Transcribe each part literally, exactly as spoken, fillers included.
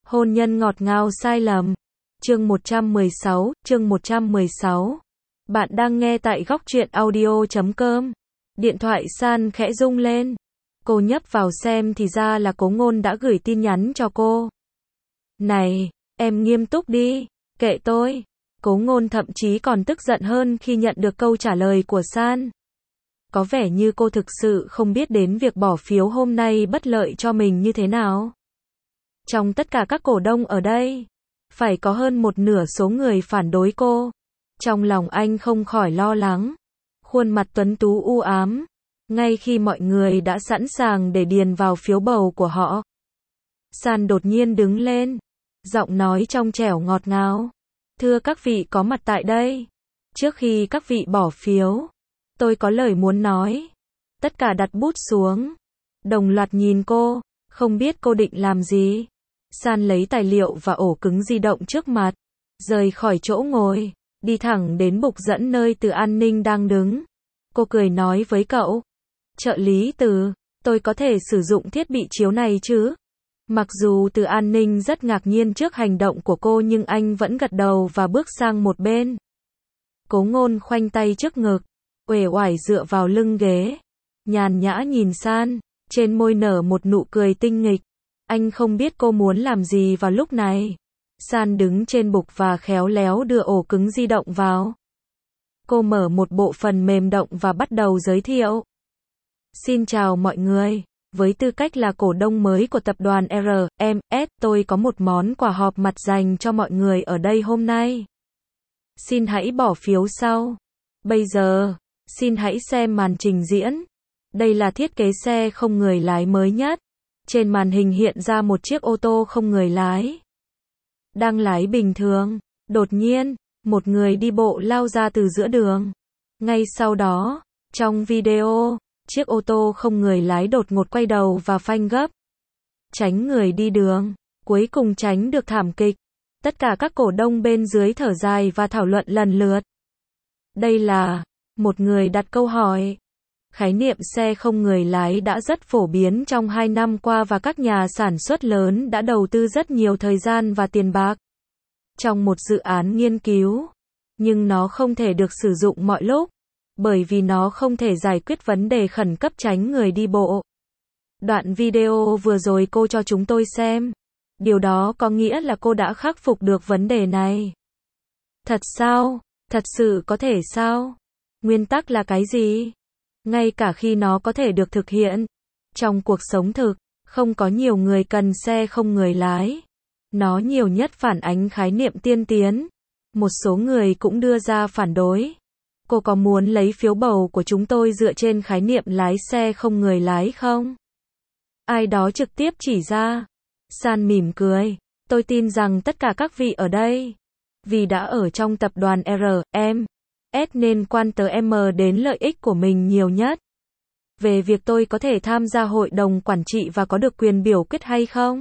Hôn nhân ngọt ngào sai lầm. Chương một trăm mười sáu, chương một trăm mười sáu. Bạn đang nghe tại góc truyện audio chấm com. Điện thoại San khẽ rung lên. Cô nhấp vào xem thì ra là Cố Ngôn đã gửi tin nhắn cho cô. Này, em nghiêm túc đi, kệ tôi. Cố Ngôn thậm chí còn tức giận hơn khi nhận được câu trả lời của San. Có vẻ như cô thực sự không biết đến việc bỏ phiếu hôm nay bất lợi cho mình như thế nào. Trong tất cả các cổ đông ở đây, phải có hơn một nửa số người phản đối cô. Trong lòng anh không khỏi lo lắng. Khuôn mặt tuấn tú u ám. Ngay khi mọi người đã sẵn sàng để điền vào phiếu bầu của họ, San đột nhiên đứng lên. Giọng nói trong trẻo ngọt ngào. Thưa các vị có mặt tại đây. Trước khi các vị bỏ phiếu, tôi có lời muốn nói. Tất cả đặt bút xuống. Đồng loạt nhìn cô. Không biết cô định làm gì. San lấy tài liệu và ổ cứng di động trước mặt. Rời khỏi chỗ ngồi. Đi thẳng đến bục dẫn nơi Từ An Ninh đang đứng. Cô cười nói với cậu. Trợ lý Từ, tôi có thể sử dụng thiết bị chiếu này chứ? Mặc dù Từ An Ninh rất ngạc nhiên trước hành động của cô nhưng anh vẫn gật đầu và bước sang một bên. Cố Ngôn khoanh tay trước ngực, uể oải dựa vào lưng ghế, nhàn nhã nhìn San, trên môi nở một nụ cười tinh nghịch. Anh không biết cô muốn làm gì vào lúc này. San đứng trên bục và khéo léo đưa ổ cứng di động vào. Cô mở một bộ phần mềm động và bắt đầu giới thiệu. Xin chào mọi người, với tư cách là cổ đông mới của tập đoàn rờ em ét, tôi có một món quà họp mặt dành cho mọi người ở đây hôm nay. Xin hãy bỏ phiếu sau. Bây giờ, xin hãy xem màn trình diễn. Đây là thiết kế xe không người lái mới nhất. Trên màn hình hiện ra một chiếc ô tô không người lái. Đang lái bình thường, đột nhiên, một người đi bộ lao ra từ giữa đường. Ngay sau đó, trong video, chiếc ô tô không người lái đột ngột quay đầu và phanh gấp. Tránh người đi đường, cuối cùng tránh được thảm kịch. Tất cả các cổ đông bên dưới thở dài và thảo luận lần lượt. Đây là, một người đặt câu hỏi. Khái niệm xe không người lái đã rất phổ biến trong hai năm qua và các nhà sản xuất lớn đã đầu tư rất nhiều thời gian và tiền bạc trong một dự án nghiên cứu. Nhưng nó không thể được sử dụng mọi lúc, bởi vì nó không thể giải quyết vấn đề khẩn cấp tránh người đi bộ. Đoạn video vừa rồi cô cho chúng tôi xem. Điều đó có nghĩa là cô đã khắc phục được vấn đề này. Thật sao? Thật sự có thể sao? Nguyên tắc là cái gì? Ngay cả khi nó có thể được thực hiện, trong cuộc sống thực, không có nhiều người cần xe không người lái. Nó nhiều nhất phản ánh khái niệm tiên tiến. Một số người cũng đưa ra phản đối. Cô có muốn lấy phiếu bầu của chúng tôi dựa trên khái niệm lái xe không người lái không? Ai đó trực tiếp chỉ ra. San mỉm cười. Tôi tin rằng tất cả các vị ở đây, vì đã ở trong tập đoàn rờ em ét nên quan tới em đến lợi ích của mình nhiều nhất. Về việc tôi có thể tham gia hội đồng quản trị và có được quyền biểu quyết hay không?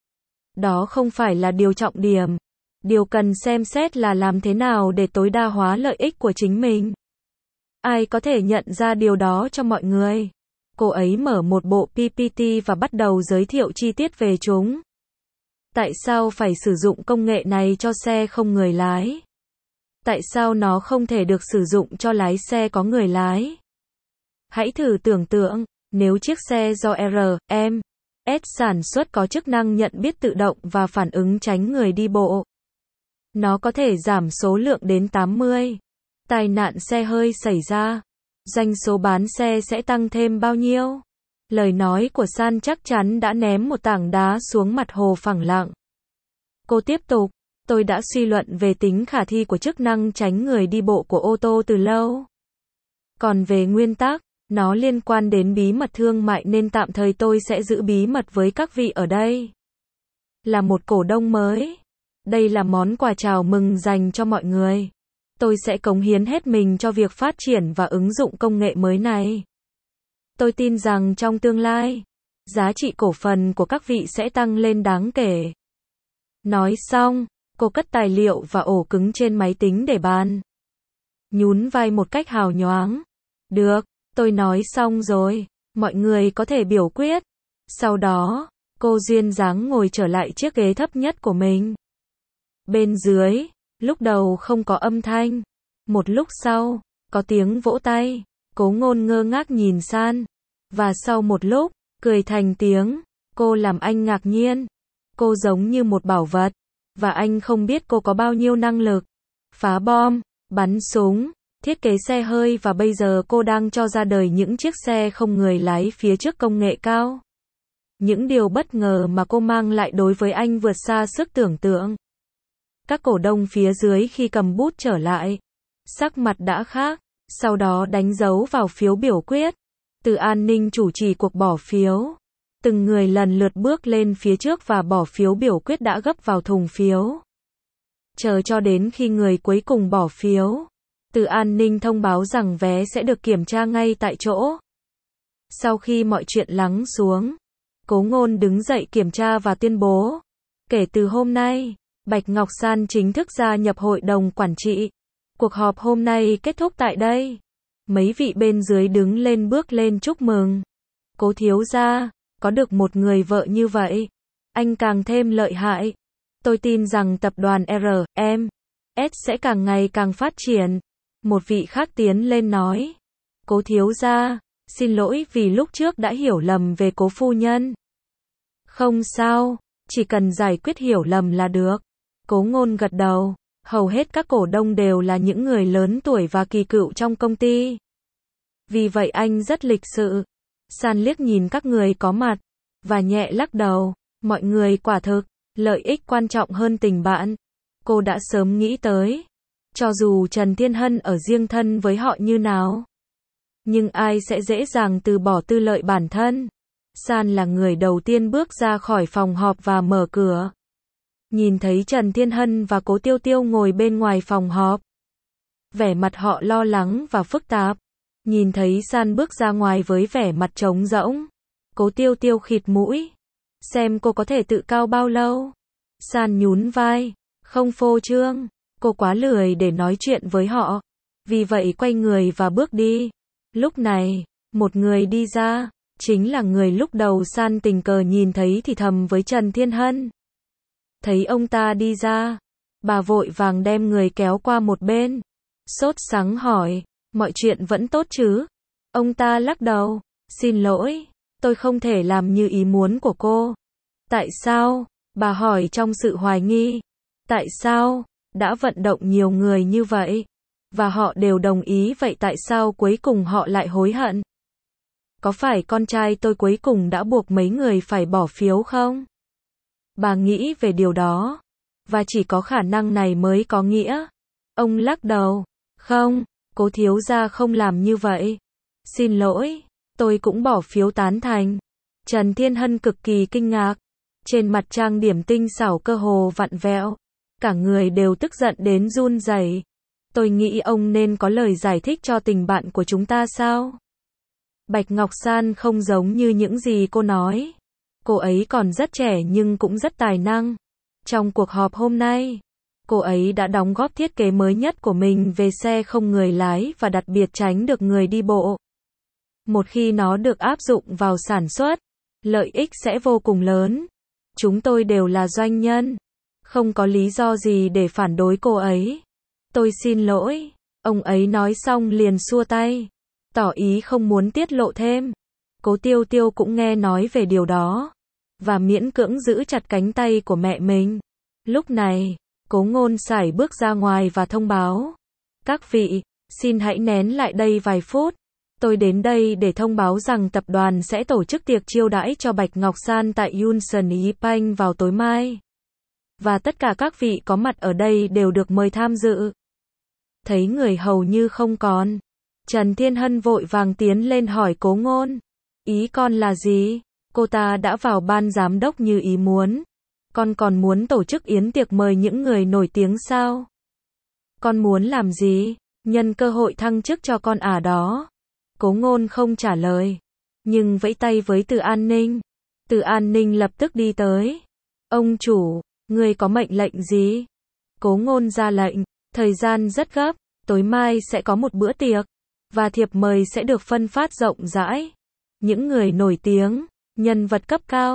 Đó không phải là điều trọng điểm. Điều cần xem xét là làm thế nào để tối đa hóa lợi ích của chính mình. Ai có thể nhận ra điều đó cho mọi người? Cô ấy mở một bộ pê pê tê và bắt đầu giới thiệu chi tiết về chúng. Tại sao phải sử dụng công nghệ này cho xe không người lái? Tại sao nó không thể được sử dụng cho lái xe có người lái? Hãy thử tưởng tượng, nếu chiếc xe do rờ em ét sản xuất có chức năng nhận biết tự động và phản ứng tránh người đi bộ. Nó có thể giảm số lượng đến tám mươi. Tai nạn xe hơi xảy ra. Doanh số bán xe sẽ tăng thêm bao nhiêu? Lời nói của San chắc chắn đã ném một tảng đá xuống mặt hồ phẳng lặng. Cô tiếp tục. Tôi đã suy luận về tính khả thi của chức năng tránh người đi bộ của ô tô từ lâu. Còn về nguyên tắc, nó liên quan đến bí mật thương mại nên tạm thời tôi sẽ giữ bí mật với các vị ở đây. Là một cổ đông mới, đây là món quà chào mừng dành cho mọi người. Tôi sẽ cống hiến hết mình cho việc phát triển và ứng dụng công nghệ mới này. Tôi tin rằng trong tương lai, giá trị cổ phần của các vị sẽ tăng lên đáng kể. Nói xong, cô cất tài liệu và ổ cứng trên máy tính để bàn. Nhún vai một cách hào nhoáng. Được, tôi nói xong rồi, mọi người có thể biểu quyết. Sau đó, Cô duyên dáng ngồi trở lại chiếc ghế thấp nhất của mình. Bên dưới, lúc đầu không có âm thanh. Một lúc sau, có tiếng vỗ tay. Cố Ngôn ngơ ngác nhìn San. Và sau một lúc, cười thành tiếng. Cô làm anh ngạc nhiên. Cô giống như một bảo vật. Và anh không biết cô có bao nhiêu năng lực. Phá bom, bắn súng, thiết kế xe hơi và bây giờ cô đang cho ra đời những chiếc xe không người lái phía trước công nghệ cao. Những điều bất ngờ mà cô mang lại đối với anh vượt xa sức tưởng tượng. Các cổ đông phía dưới khi cầm bút trở lại, sắc mặt đã khác, sau đó đánh dấu vào phiếu biểu quyết. Từ An ninh chủ trì cuộc bỏ phiếu. Từng người lần lượt bước lên phía trước và bỏ phiếu biểu quyết đã gấp vào thùng phiếu. Chờ cho đến khi người cuối cùng bỏ phiếu. Từ An ninh thông báo rằng vé sẽ được kiểm tra ngay tại chỗ. Sau khi mọi chuyện lắng xuống, Cố Ngôn đứng dậy kiểm tra và tuyên bố. Kể từ hôm nay, Bạch Ngọc San chính thức gia nhập hội đồng quản trị. Cuộc họp hôm nay kết thúc tại đây. Mấy vị bên dưới đứng lên bước lên chúc mừng. Cố thiếu gia, có được một người vợ như vậy, anh càng thêm lợi hại. Tôi tin rằng tập đoàn R M S sẽ càng ngày càng phát triển. Một vị khác tiến lên nói. Cố thiếu gia, xin lỗi vì lúc trước đã hiểu lầm về cố phu nhân. Không sao, chỉ cần giải quyết hiểu lầm là được. Cố Ngôn gật đầu. Hầu hết các cổ đông đều là những người lớn tuổi và kỳ cựu trong công ty. Vì vậy anh rất lịch sự. San liếc nhìn các người có mặt, và nhẹ lắc đầu. Mọi người quả thực, lợi ích quan trọng hơn tình bạn. Cô đã sớm nghĩ tới. Cho dù Trần Thiên Hân ở riêng thân với họ như nào. Nhưng ai sẽ dễ dàng từ bỏ tư lợi bản thân. San là người đầu tiên bước ra khỏi phòng họp và mở cửa. Nhìn thấy Trần Thiên Hân và Cố Tiêu Tiêu ngồi bên ngoài phòng họp. Vẻ mặt họ lo lắng và phức tạp. Nhìn thấy San bước ra ngoài với vẻ mặt trống rỗng. Cố Tiêu Tiêu khịt mũi. Xem cô có thể tự cao bao lâu. San nhún vai. Không phô trương. Cô quá lười để nói chuyện với họ. Vì vậy quay người và bước đi. Lúc này, một người đi ra. Chính là người lúc đầu San tình cờ nhìn thấy thì thầm với Trần Thiên Hân. Thấy ông ta đi ra, bà vội vàng đem người kéo qua một bên. Sốt sắng hỏi, mọi chuyện vẫn tốt chứ? Ông ta lắc đầu, xin lỗi, tôi không thể làm như ý muốn của cô. Tại sao? Bà hỏi trong sự hoài nghi. Tại sao? Đã vận động nhiều người như vậy, và họ đều đồng ý, vậy tại sao cuối cùng họ lại hối hận? Có phải con trai tôi cuối cùng đã buộc mấy người phải bỏ phiếu không? Bà nghĩ về điều đó, và chỉ có khả năng này mới có nghĩa. Ông lắc đầu, không, Cố thiếu gia không làm như vậy. Xin lỗi, tôi cũng bỏ phiếu tán thành. Trần Thiên Hân cực kỳ kinh ngạc. Trên mặt trang điểm tinh xảo cơ hồ vặn vẹo. Cả người đều tức giận đến run rẩy. Tôi nghĩ ông nên có lời giải thích cho tình bạn của chúng ta sao? Bạch Ngọc San không giống như những gì cô nói. Cô ấy còn rất trẻ nhưng cũng rất tài năng. Trong cuộc họp hôm nay, cô ấy đã đóng góp thiết kế mới nhất của mình về xe không người lái và đặc biệt tránh được người đi bộ. Một khi nó được áp dụng vào sản xuất, lợi ích sẽ vô cùng lớn. Chúng tôi đều là doanh nhân. Không có lý do gì để phản đối cô ấy. Tôi xin lỗi. Ông ấy nói xong liền xua tay. Tỏ ý không muốn tiết lộ thêm. Cố Tiêu Tiêu cũng nghe nói về điều đó. Và miễn cưỡng giữ chặt cánh tay của mẹ mình. Lúc này, Cố Ngôn sải bước ra ngoài và thông báo. Các vị, xin hãy nén lại đây vài phút. Tôi đến đây để thông báo rằng tập đoàn sẽ tổ chức tiệc chiêu đãi cho Bạch Ngọc San tại Yunsan Yipang vào tối mai. Và tất cả các vị có mặt ở đây đều được mời tham dự. Thấy người hầu như không còn, Trần Thiên Hân vội vàng tiến lên hỏi Cố Ngôn. Ý con là gì? Cô ta đã vào ban giám đốc như ý muốn. Con còn muốn tổ chức yến tiệc mời những người nổi tiếng sao? Con muốn làm gì? Nhân cơ hội thăng chức cho con à đó? Cố Ngôn không trả lời, nhưng vẫy tay với Từ An Ninh. Từ An Ninh lập tức đi tới. Ông chủ, người có mệnh lệnh gì? Cố Ngôn ra lệnh, thời gian rất gấp, tối mai sẽ có một bữa tiệc, và thiệp mời sẽ được phân phát rộng rãi. Những người nổi tiếng, nhân vật cấp cao,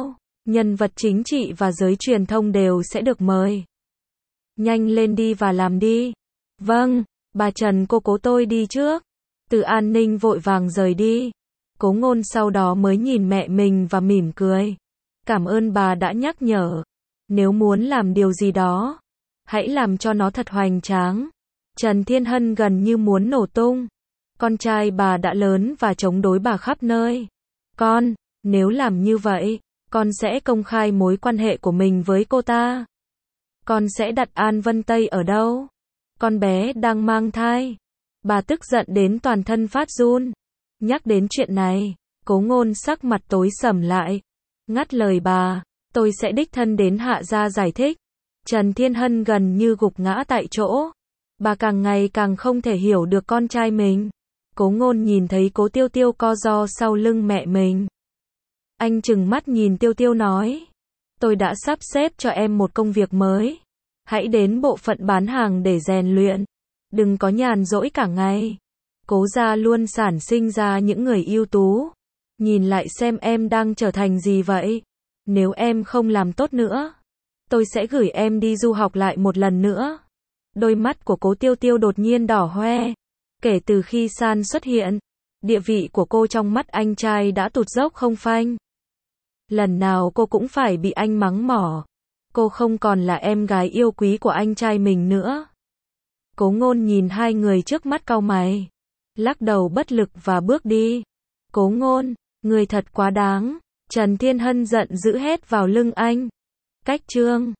nhân vật chính trị và giới truyền thông đều sẽ được mời. Nhanh lên đi và làm đi. Vâng, bà Trần cô cố tôi đi trước. Từ An Ninh vội vàng rời đi. Cố Ngôn sau đó mới nhìn mẹ mình và mỉm cười. Cảm ơn bà đã nhắc nhở. Nếu muốn làm điều gì đó, hãy làm cho nó thật hoành tráng. Trần Thiên Hân gần như muốn nổ tung. Con trai bà đã lớn và chống đối bà khắp nơi. Con, nếu làm như vậy, con sẽ công khai mối quan hệ của mình với cô ta. Con sẽ đặt An Vân Tây ở đâu? Con bé đang mang thai. Bà tức giận đến toàn thân phát run. Nhắc đến chuyện này, Cố Ngôn sắc mặt tối sầm lại. Ngắt lời bà, tôi sẽ đích thân đến Hạ gia giải thích. Trần Thiên Hân gần như gục ngã tại chỗ. Bà càng ngày càng không thể hiểu được con trai mình. Cố Ngôn nhìn thấy Cố Tiêu Tiêu co ro sau lưng mẹ mình. Anh trừng mắt nhìn Tiêu Tiêu nói. Tôi đã sắp xếp cho em một công việc mới. Hãy đến bộ phận bán hàng để rèn luyện. Đừng có nhàn rỗi cả ngày. Cố gia luôn sản sinh ra những người ưu tú. Nhìn lại xem em đang trở thành gì vậy. Nếu em không làm tốt nữa, tôi sẽ gửi em đi du học lại một lần nữa. Đôi mắt của Cố Tiêu Tiêu đột nhiên đỏ hoe. Kể từ khi San xuất hiện, địa vị của cô trong mắt anh trai đã tụt dốc không phanh. Lần nào cô cũng phải bị anh mắng mỏ. Cô không còn là em gái yêu quý của anh trai mình nữa. Cố Ngôn nhìn hai người trước mắt cau mày, lắc đầu bất lực và bước đi. Cố Ngôn, người thật quá đáng. Trần Thiên Hân giận dữ hét vào lưng anh. Cách chương